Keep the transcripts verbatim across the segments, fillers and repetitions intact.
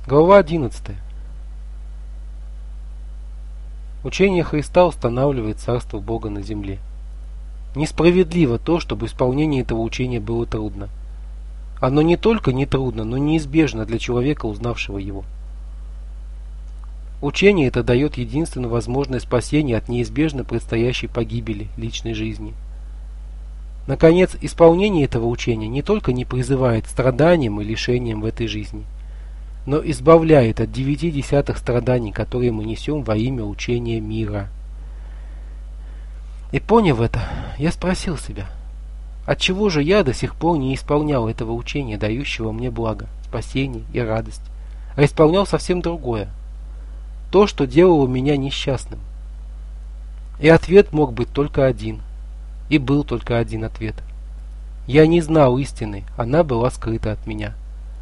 Глава одиннадцатая. Учение Христа устанавливает царство Бога на земле. Несправедливо то, чтобы исполнение этого учения было трудно. Оно не только не трудно, но неизбежно для человека, узнавшего его. Учение это дает единственное возможное спасение от неизбежно предстоящей погибели личной жизни. Наконец, исполнение этого учения не только не призывает к страданиям и лишениям в этой жизни, но избавляет от девяти десятых страданий, которые мы несем во имя учения мира. И поняв это, я спросил себя, отчего же я до сих пор не исполнял этого учения, дающего мне благо, спасение и радость, а исполнял совсем другое, то, что делало меня несчастным. И ответ мог быть только один, и был только один ответ. Я не знал истины, она была скрыта от меня.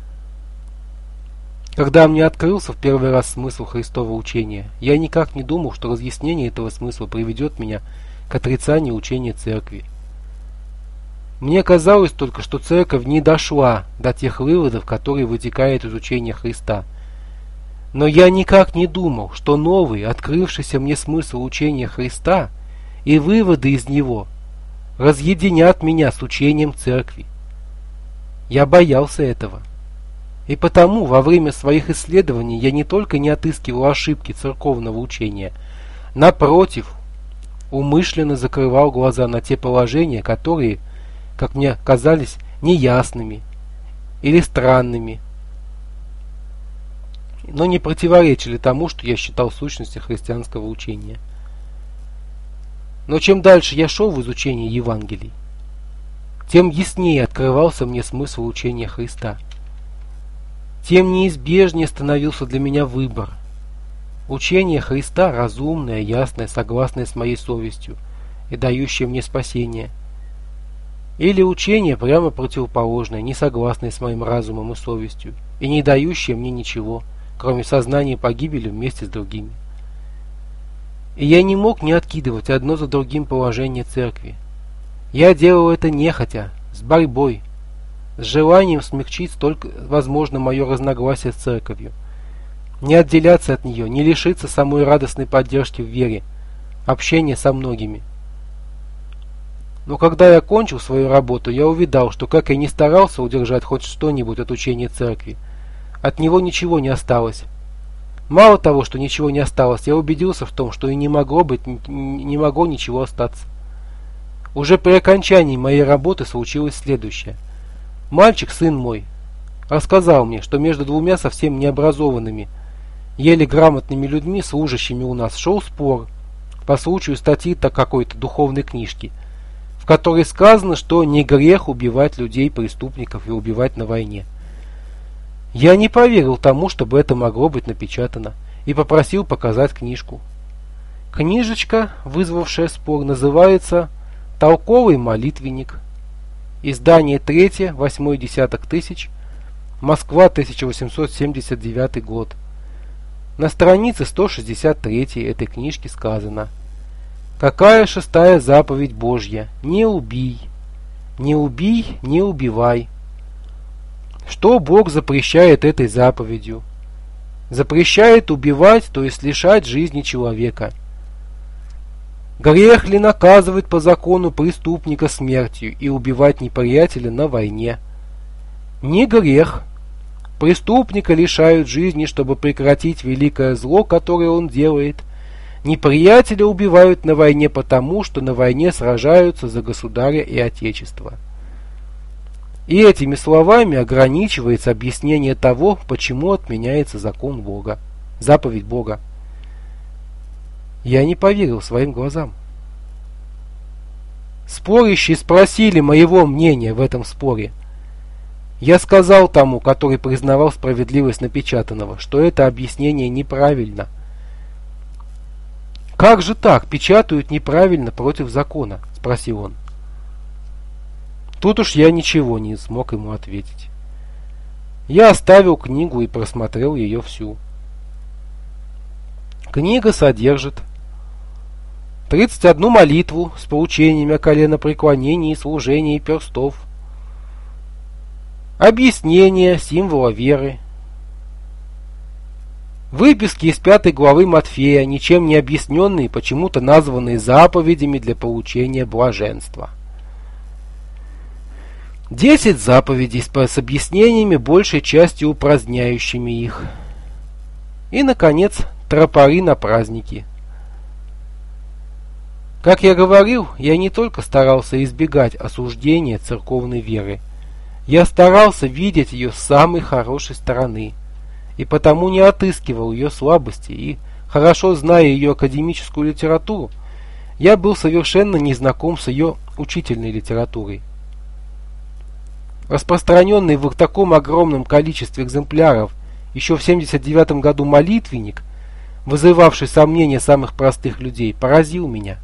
Когда мне открылся в первый раз смысл Христова учения, я никак не думал, что разъяснение этого смысла приведет меня к отрицанию учения Церкви. Мне казалось только, что Церковь не дошла до тех выводов, которые вытекают из учения Христа. Но я никак не думал, что новый, открывшийся мне смысл учения Христа и выводы из него разъединят меня с учением Церкви. Я боялся этого. И потому во время своих исследований я не только не отыскивал ошибки церковного учения, напротив, умышленно закрывал глаза на те положения, которые, как мне казались, неясными или странными, но не противоречили тому, что я считал сущностью христианского учения. Но чем дальше я шел в изучении Евангелий, тем яснее открывался мне смысл учения Христа. Тем неизбежнее становился для меня выбор. Учение Христа разумное, ясное, согласное с моей совестью и дающее мне спасение. Или учение прямо противоположное, не согласное с моим разумом и совестью и не дающее мне ничего, кроме сознания погибели вместе с другими. И я не мог не откидывать одно за другим положение Церкви. Я делал это нехотя, с борьбой, с желанием смягчить столько возможно мое разногласие с Церковью, не отделяться от нее, не лишиться самой радостной поддержки в вере, общения со многими. Но когда я кончил свою работу, я увидал, что как я не старался удержать хоть что-нибудь от учения Церкви, от него ничего не осталось. Мало того, что ничего не осталось, я убедился в том, что и не могло быть, не могло ничего остаться. Уже при окончании моей работы случилось следующее. Мальчик, сын мой, рассказал мне, что между двумя совсем необразованными, еле грамотными людьми, служащими у нас, шел спор по случаю статьи-то какой-то духовной книжки, в которой сказано, что не грех убивать людей, преступников и убивать на войне. Я не поверил тому, чтобы это могло быть напечатано, и попросил показать книжку. Книжечка, вызвавшая спор, называется «Толковый молитвенник». Издание третье, восьмой десяток тысяч, Москва, тысяча восемьсот семьдесят девятый год. На странице сто шестьдесят третьей этой книжки сказано: «Какая шестая заповедь Божья? Не убий, не убий, не убивай». Что Бог запрещает этой заповедью? Запрещает убивать, то есть лишать жизни человека. Грех ли наказывать по закону преступника смертью и убивать неприятеля на войне? Не грех. Преступника лишают жизни, чтобы прекратить великое зло, которое он делает. Неприятеля убивают на войне потому, что на войне сражаются за государя и отечество. И этими словами ограничивается объяснение того, почему отменяется закон Бога, заповедь Бога. Я не поверил своим глазам. Спорящие спросили моего мнения в этом споре. Я сказал тому, который признавал справедливость напечатанного, что это объяснение неправильно. «Как же так? Печатают неправильно против закона?» – спросил он. Тут уж я ничего не смог ему ответить. Я оставил книгу и просмотрел ее всю. Книга содержит тридцать одну молитву с поучениями о коленопреклонении, служении перстов, объяснение символа веры, Выписки из пятой главы Матфея, ничем не объясненные, почему-то названные заповедями для получения блаженства. Десять заповедей с объяснениями, большей частью упраздняющими их. И, наконец, тропари на праздники. Как я говорил, я не только старался избегать осуждения церковной веры, я старался видеть ее с самой хорошей стороны, и потому не отыскивал ее слабости, и, хорошо зная ее академическую литературу, я был совершенно не знаком с ее учительной литературой. Распространенный в таком огромном количестве экземпляров еще в семьдесят девятом году молитвенник, вызывавший сомнения самых простых людей, поразил меня.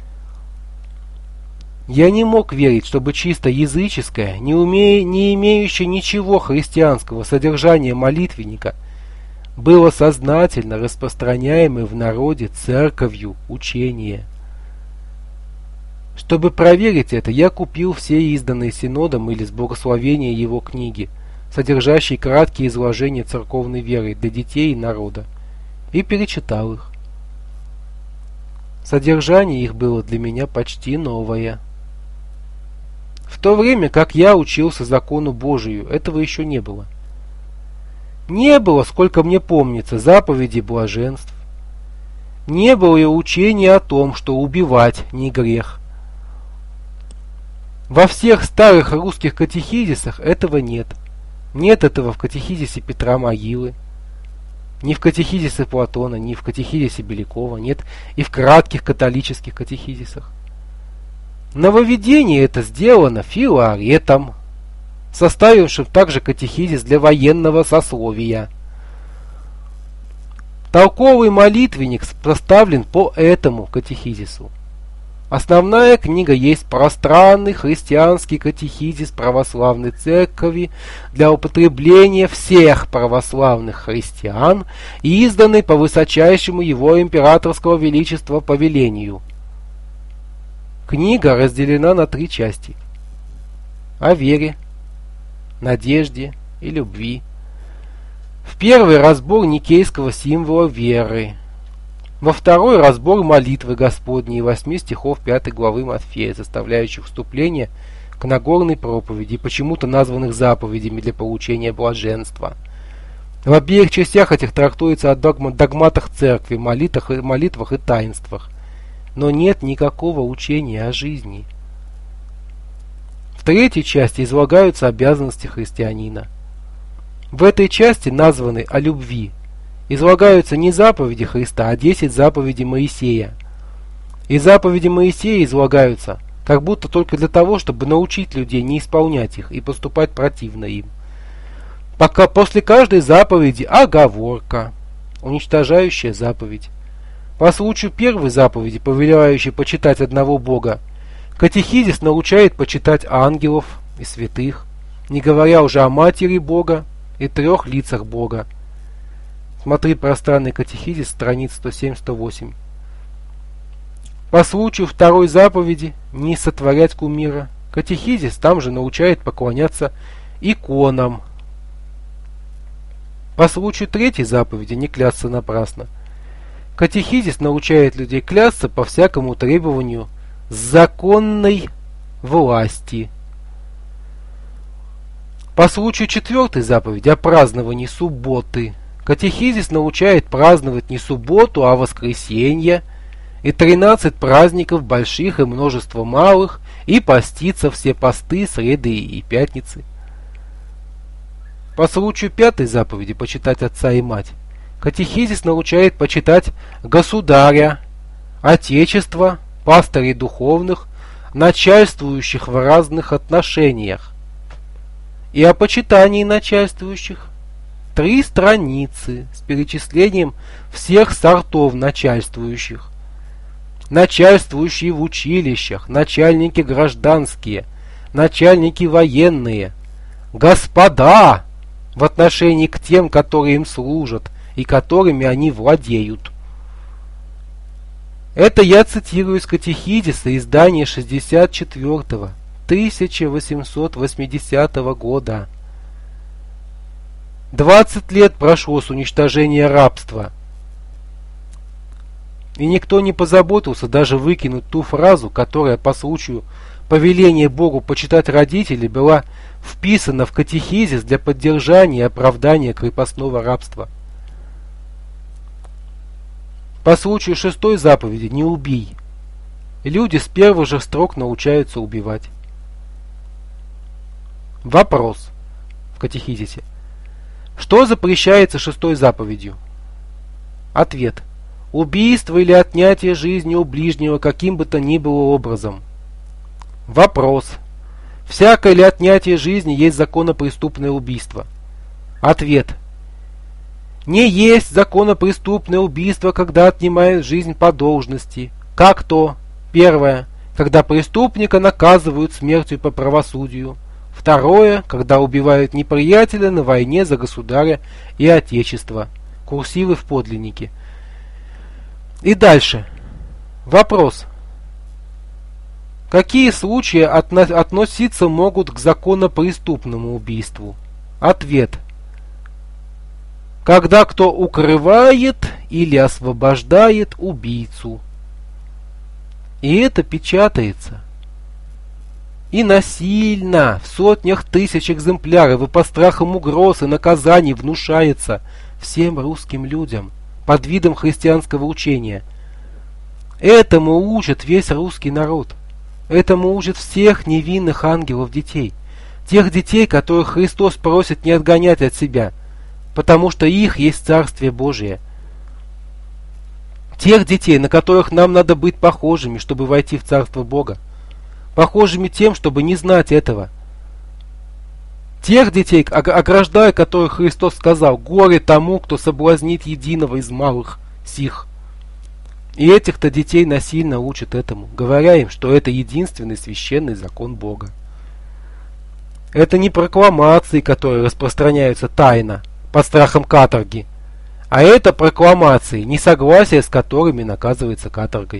Я не мог верить, чтобы чисто языческое, не, умея, не имеющее ничего христианского содержания молитвенника было сознательно распространяемое в народе церковью учение. Чтобы проверить это, я купил все изданные синодом или с благословения его книги, содержащие краткие изложения церковной веры для детей и народа, и перечитал их. Содержание их было для меня почти новое. В то время, как я учился закону Божию, этого еще не было. Не было, сколько мне помнится, заповедей блаженств. Не было и учения о том, что убивать не грех. Во всех старых русских катехизисах этого нет. Нет этого в катехизисе Петра Могилы, ни в катехизисе Платона, ни в катехизисе Белякова, нет и в кратких католических катехизисах. Нововведение это сделано Филаретом, составившим также катехизис для военного сословия. Толковый молитвенник составлен по этому катехизису. Основная книга есть пространный христианский катехизис православной церкви для употребления всех православных христиан и изданный по высочайшему его императорского величества повелению. Книга разделена на три части: о вере, надежде и любви. В первый разбор никейского символа веры. Во второй разбор молитвы Господней и восьми стихов пятой главы Матфея, составляющих вступление к Нагорной проповеди, почему-то названных заповедями для получения блаженства. В обеих частях этих трактуется о догматах церкви, молитвах, молитвах и таинствах, но нет никакого учения о жизни. В третьей части излагаются обязанности христианина. В этой части, названной о любви, излагаются не заповеди Христа, а десять заповедей Моисея. И заповеди Моисея излагаются как будто только для того, чтобы научить людей не исполнять их и поступать противно им. Пока после каждой заповеди оговорка, уничтожающая заповедь. По случаю первой заповеди, повелевающей почитать одного Бога, катехизис научает почитать ангелов и святых, не говоря уже о матери Бога и трех лицах Бога. Смотри пространный катехизис, страниц сто семь — сто восемь. По случаю второй заповеди не сотворять кумира, катехизис там же научает поклоняться иконам. По случаю третьей заповеди не клясться напрасно, катехизис научает людей клясться по всякому требованию законной власти. По случаю четвертой заповеди о праздновании субботы, катехизис научает праздновать не субботу, а воскресенье, и тринадцать праздников больших и множество малых, и поститься все посты, среды и пятницы. По случаю пятой заповеди почитать отца и мать, катехизис научает почитать государя, отечество, пастырей духовных, начальствующих в разных отношениях. И о почитании начальствующих три страницы с перечислением всех сортов начальствующих. Начальствующие в училищах, начальники гражданские, начальники военные, господа в отношении к тем, которые им служат и которыми они владеют. Это я цитирую из катехизиса издания шестьдесят четвёртого, тысяча восемьсот восьмидесятого года. Двадцать лет прошло с уничтожения рабства, и никто не позаботился даже выкинуть ту фразу, которая по случаю повеления Богу почитать родителей была вписана в катехизис для поддержания и оправдания крепостного рабства. По случаю шестой заповеди «Не убий» люди с первых же строк научаются убивать. Вопрос в катехизисе. Что запрещается шестой заповедью? Ответ. Убийство или отнятие жизни у ближнего каким бы то ни было образом. Вопрос. Всякое ли отнятие жизни есть законопреступное убийство? Ответ. Не есть законопреступное убийство, когда отнимают жизнь по должности. Как то? Первое. Когда преступника наказывают смертью по правосудию. Второе. Когда убивают неприятеля на войне за государя и отечество. Курсивы в подлиннике. И дальше. Вопрос. Какие случаи отно относиться могут к законопреступному убийству? Ответ. Когда кто укрывает или освобождает убийцу. И это печатается. И насильно, в сотнях тысяч экземпляров и по страхам угроз и наказаний внушается всем русским людям под видом христианского учения. Этому учит весь русский народ. Этому учат всех невинных ангелов детей. Тех детей, которых Христос просит не отгонять от себя, потому что их есть Царствие Божие. Тех детей, на которых нам надо быть похожими, чтобы войти в Царство Бога. Похожими тем, чтобы не знать этого. Тех детей, ограждая которых Христос сказал: «Горе тому, кто соблазнит единого из малых сих». И этих-то детей насильно учат этому, говоря им, что это единственный священный закон Бога. Это не прокламации, которые распространяются тайно, под страхом каторги, а это прокламации, несогласие с которыми наказывается каторгой.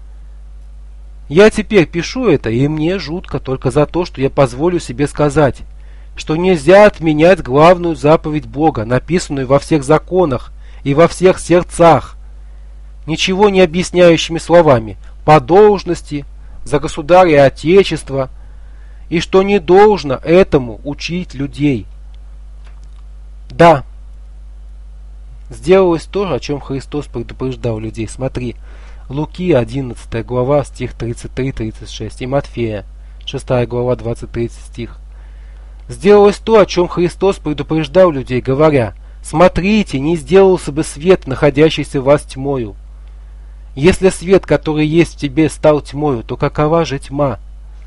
Я теперь пишу это, и мне жутко только за то, что я позволю себе сказать, что нельзя отменять главную заповедь Бога, написанную во всех законах и во всех сердцах, ничего не объясняющими словами, по должности, за государя и отечество, и что не должно этому учить людей. Да, сделалось то, о чем Христос предупреждал людей. Смотри, Луки одиннадцатая глава, стих тридцать три тридцать шесть, и Матфея шестая глава, двадцать третий стих. Сделалось то, о чем Христос предупреждал людей, говоря: «Смотрите, не сделался бы свет, находящийся в вас тьмою. Если свет, который есть в тебе, стал тьмою, то какова же тьма?»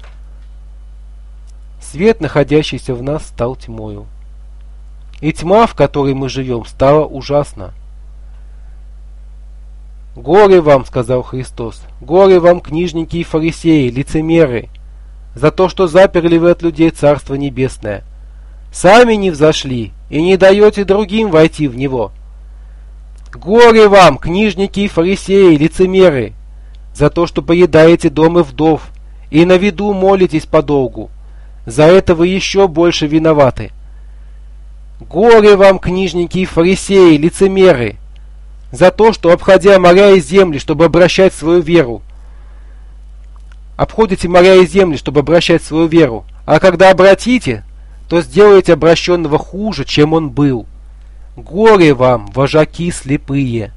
Свет, находящийся в нас, стал тьмою. И тьма, в которой мы живем, стала ужасна. «Горе вам, — сказал Христос, — горе вам, книжники и фарисеи, лицемеры, за то, что заперли вы от людей Царство Небесное. Сами не взошли и не даете другим войти в него. Горе вам, книжники и фарисеи, лицемеры, за то, что поедаете дом и вдов, и на виду молитесь подолгу. За это вы еще больше виноваты. Горе вам, книжники и фарисеи, лицемеры, за то, что, обходя моря и земли, чтобы обращать свою веру, обходите моря и земли, чтобы обращать свою веру, а когда обратите, то сделаете обращенного хуже, чем он был. Горе вам, вожаки слепые!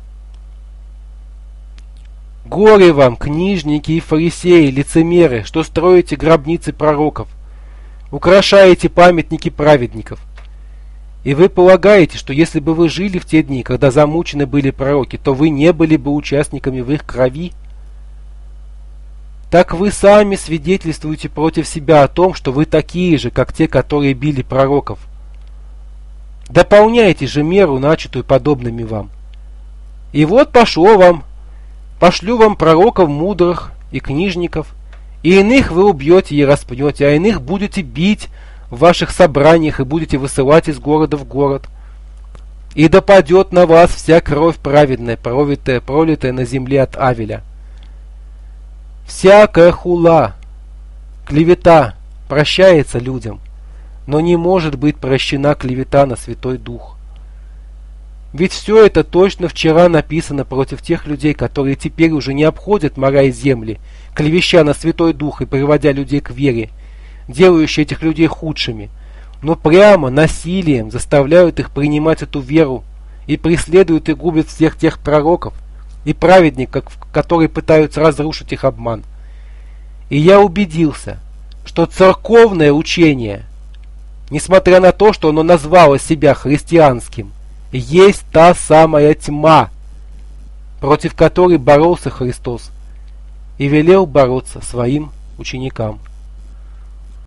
Горе вам, книжники и фарисеи, лицемеры, что строите гробницы пророков, украшаете памятники праведников. И вы полагаете, что если бы вы жили в те дни, когда замучены были пророки, то вы не были бы участниками в их крови? Так вы сами свидетельствуете против себя о том, что вы такие же, как те, которые били пророков. Дополняйте же меру, начатую подобными вам. И вот пошло вам, пошлю вам пророков мудрых и книжников, и иных вы убьете и распнете, а иных будете бить в ваших собраниях и будете высылать из города в город. И допадет на вас вся кровь праведная, пролитая, пролитая на земле от Авеля. Всякая хула, клевета прощается людям, но не может быть прощена клевета на Святой Дух. Ведь все это точно вчера написано против тех людей, которые теперь уже не обходят моря и земли, клевеща на Святой Дух и приводя людей к вере, делающие этих людей худшими, но прямо насилием заставляют их принимать эту веру и преследуют и губят всех тех пророков и праведников, которые пытаются разрушить их обман. И я убедился, что церковное учение, несмотря на то, что оно назвало себя христианским, есть та самая тьма, против которой боролся Христос и велел бороться своим ученикам.